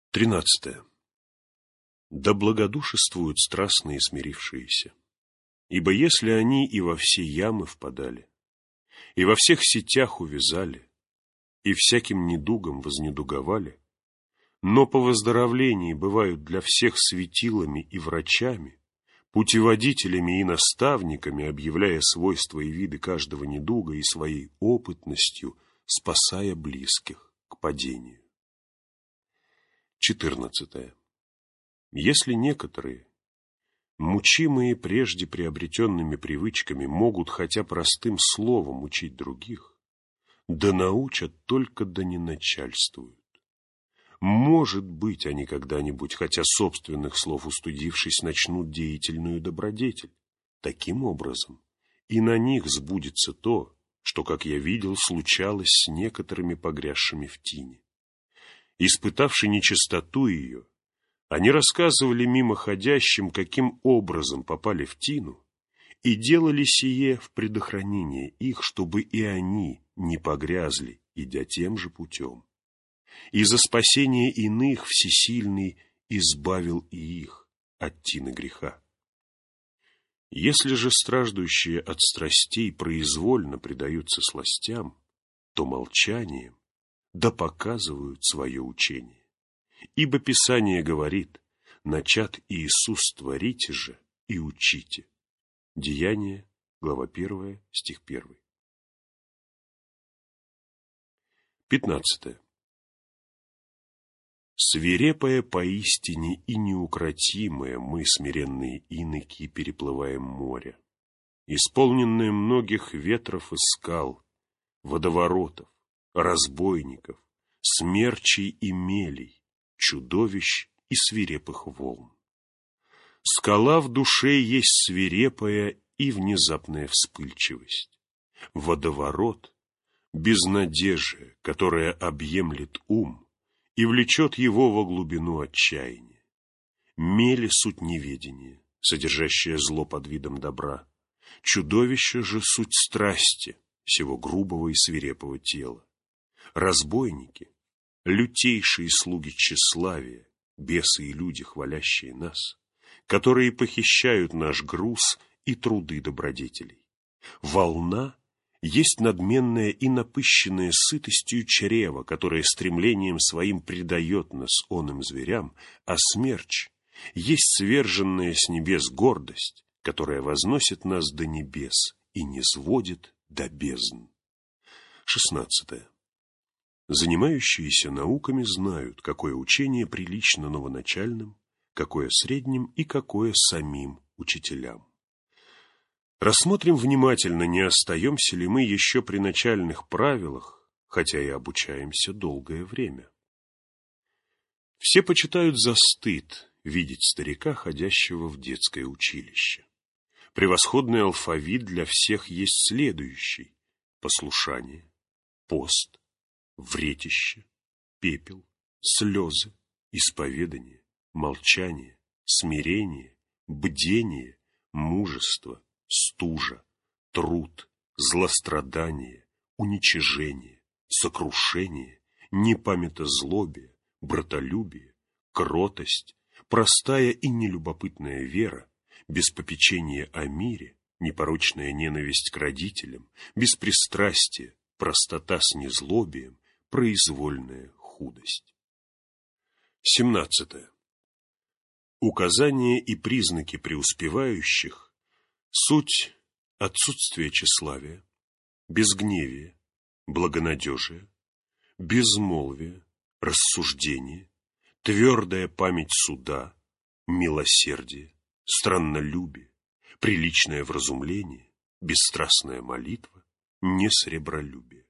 13. Да благодушествуют страстные смирившиеся, ибо если они и во все ямы впадали, и во всех сетях увязали, и всяким недугом вознедуговали, но по выздоровлении бывают для всех светилами и врачами, путеводителями и наставниками, объявляя свойства и виды каждого недуга и своей опытностью спасая близких к падению. 14. Если некоторые, мучимые прежде приобретенными привычками, могут хотя простым словом учить других, да научат только да не начальствуют. Может быть, они когда-нибудь, хотя собственных слов устыдившись, начнут деятельную добродетель. Таким образом, и на них сбудется то, что, как я видел, случалось с некоторыми погрязшими в тине. Испытавши нечистоту ее, они рассказывали мимоходящим, каким образом попали в тину, и делали сие в предохранение их, чтобы и они не погрязли, идя тем же путем. И за спасение иных Всесильный избавил и их от тины греха. Если же страждущие от страстей произвольно предаются сластям, то молчанием да показывают свое учение. Ибо Писание говорит: начат Иисус творите же и учите. Деяния, глава 1, стих 1. 15. Свирепая поистине и неукротимая мы, смиренные иноки, переплываем море, исполненное многих ветров и скал, водоворотов, разбойников, смерчей и мелей, чудовищ и свирепых волн. Скала в душе есть свирепая и внезапная вспыльчивость. Водоворот — безнадежие, которое объемлет ум и влечет его во глубину отчаяния. Мели — суть неведения, содержащее зло под видом добра. Чудовище же — суть страсти, всего грубого и свирепого тела. Разбойники — лютейшие слуги тщеславия, бесы и люди, хвалящие нас, которые похищают наш груз и труды добродетелей. Волна есть надменная и напыщенная сытостью чрева, которая стремлением своим предает нас оным зверям, а смерч есть сверженная с небес гордость, которая возносит нас до небес и низводит до бездн. 16. Занимающиеся науками знают, какое учение прилично новоначальным, какое средним и какое самим учителям. Рассмотрим внимательно, не остаемся ли мы еще при начальных правилах, хотя и обучаемся долгое время. Все почитают за стыд видеть старика, ходящего в детское училище. Превосходный алфавит для всех есть следующий: послушание, пост, вретище, пепел, слезы, исповедание, молчание, смирение, бдение, мужество, стужа, труд, злострадание, уничижение, сокрушение, непамятозлобие, братолюбие, кротость, простая и нелюбопытная вера, без попечения о мире, непорочная ненависть к родителям, беспристрастие, простота с незлобием, произвольная худость. 17. Указания и признаки преуспевающих — суть отсутствие тщеславия, безгневие, благонадежие, безмолвие, рассуждение, твердая память суда, милосердие, страннолюбие, приличное вразумление, бесстрастная молитва, несребролюбие.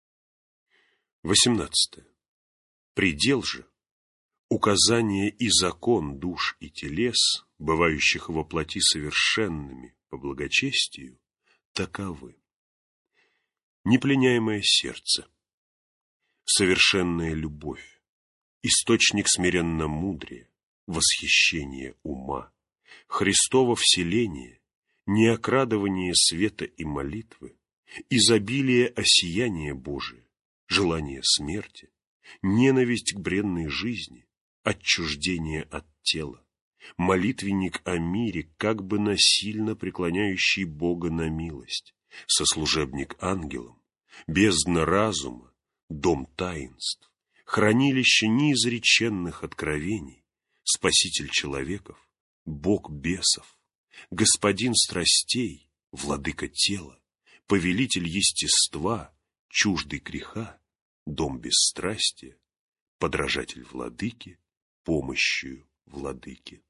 18. Предел же — указание и закон душ и телес, бывающих во плоти совершенными по благочестию, таковы: непленяемое сердце, совершенная любовь, источник смиренно-мудрия, восхищение ума, Христово вселение, неокрадывание света и молитвы, изобилие осияния Божия, желание смерти, ненависть к бренной жизни, отчуждение от тела, молитвенник о мире, как бы насильно преклоняющий Бога на милость, сослужебник ангелам, бездна разума, дом таинств, хранилище неизреченных откровений, спаситель человеков, Бог бесов, господин страстей, владыка тела, повелитель естества, чуждый греха, дом бесстрастия, подражатель владыке, помощью владыки.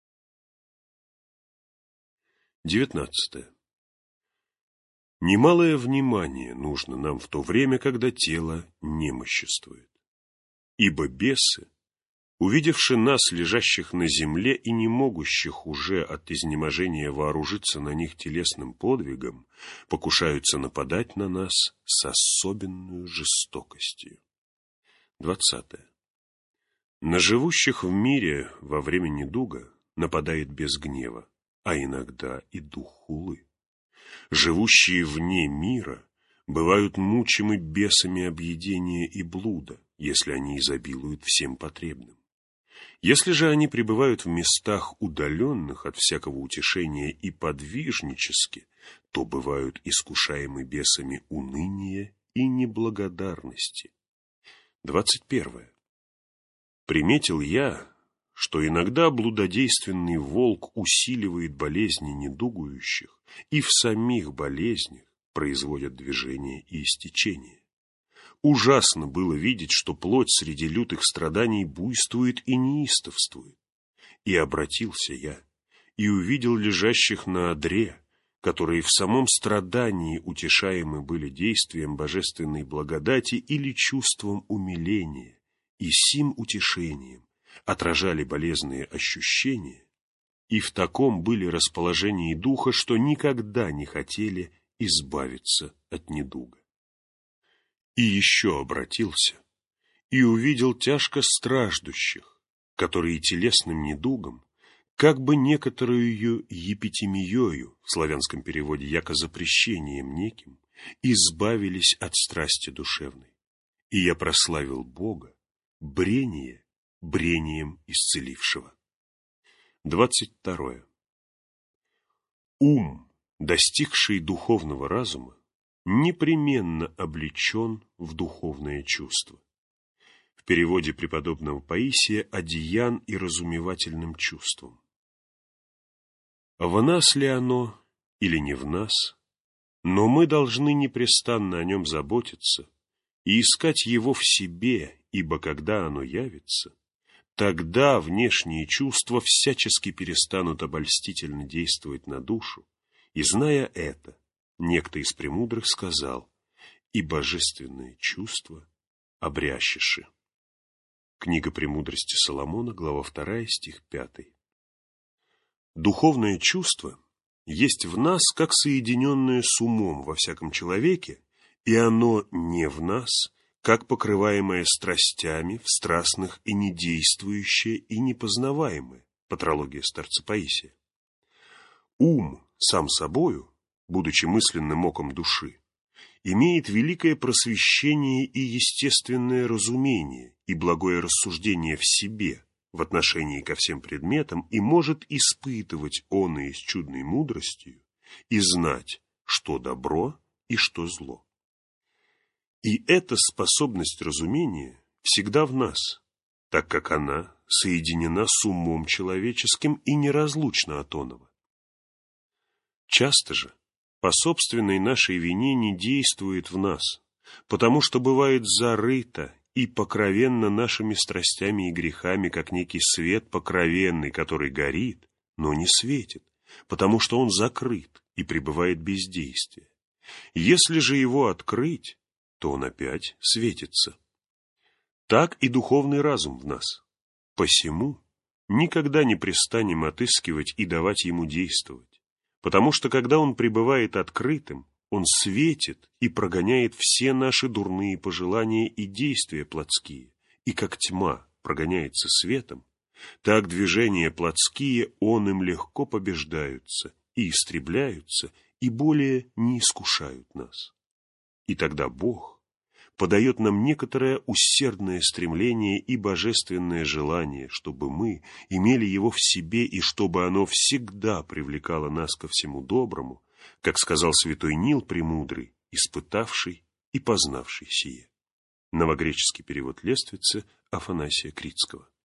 19. Немалое внимание нужно нам в то время, когда тело немоществует. Ибо бесы, увидевши нас, лежащих на земле и не могущих уже от изнеможения вооружиться на них телесным подвигом, покушаются нападать на нас с особенную жестокостью. 20. На живущих в мире во время недуга нападает без гнева, а иногда и дух хулы. Живущие вне мира бывают мучимы бесами объедения и блуда, если они изобилуют всем потребным. Если же они пребывают в местах, удаленных от всякого утешения и подвижнически, то бывают искушаемы бесами уныния и неблагодарности. 21. Приметил я, что иногда блудодейственный волк усиливает болезни недугующих и в самих болезнях производят движение и истечение. Ужасно было видеть, что плоть среди лютых страданий буйствует и неистовствует. И обратился я, и увидел лежащих на одре, которые в самом страдании утешаемы были действием божественной благодати или чувством умиления, и сим утешением отражали болезненные ощущения, и в таком были расположении духа, что никогда не хотели избавиться от недуга. И еще обратился, и увидел тяжко страждущих, которые телесным недугом, как бы некоторую епитемиёю, в славянском переводе яко запрещением неким, избавились от страсти душевной. И я прославил Бога, брение брением исцелившего. 22. Ум, достигший духовного разума, непременно облечен в духовное чувство. В переводе преподобного Паисия «одеян и разумевательным чувством». В нас ли оно или не в нас, но мы должны непрестанно о нем заботиться и искать его в себе, ибо когда оно явится, тогда внешние чувства всячески перестанут обольстительно действовать на душу, и, зная это, некто из премудрых сказал: «И божественное чувство обрящеши». Книга «Премудрости Соломона», глава 2, стих 5. Духовное чувство есть в нас, как соединенное с умом во всяком человеке, и оно не в нас, как покрываемое страстями в страстных и недействующее и непознаваемое. Патрология старца Паисия. Ум сам собою, будучи мысленным оком души, имеет великое просвещение и естественное разумение и благое рассуждение в себе в отношении ко всем предметам и может испытывать оное с чудной мудростью и знать, что добро и что зло. И эта способность разумения всегда в нас, так как она соединена с умом человеческим и неразлучна от оного. Часто же по собственной нашей вине не действует в нас, потому что бывает зарыто и покровенно нашими страстями и грехами, как некий свет покровенный, который горит, но не светит, потому что он закрыт и пребывает без действия. Если же его открыть, то он опять светится. Так и духовный разум в нас. Посему никогда не престанем отыскивать и давать ему действовать, потому что когда он пребывает открытым, он светит и прогоняет все наши дурные пожелания и действия плотские, и как тьма прогоняется светом, так движения плотские он им легко побеждаются и истребляются, и более не искушают нас. И тогда Бог, подает нам некоторое усердное стремление и божественное желание, чтобы мы имели его в себе и чтобы оно всегда привлекало нас ко всему доброму, как сказал святой Нил Премудрый, испытавший и познавший сие. Новогреческий перевод Лествицы Афанасия Критского.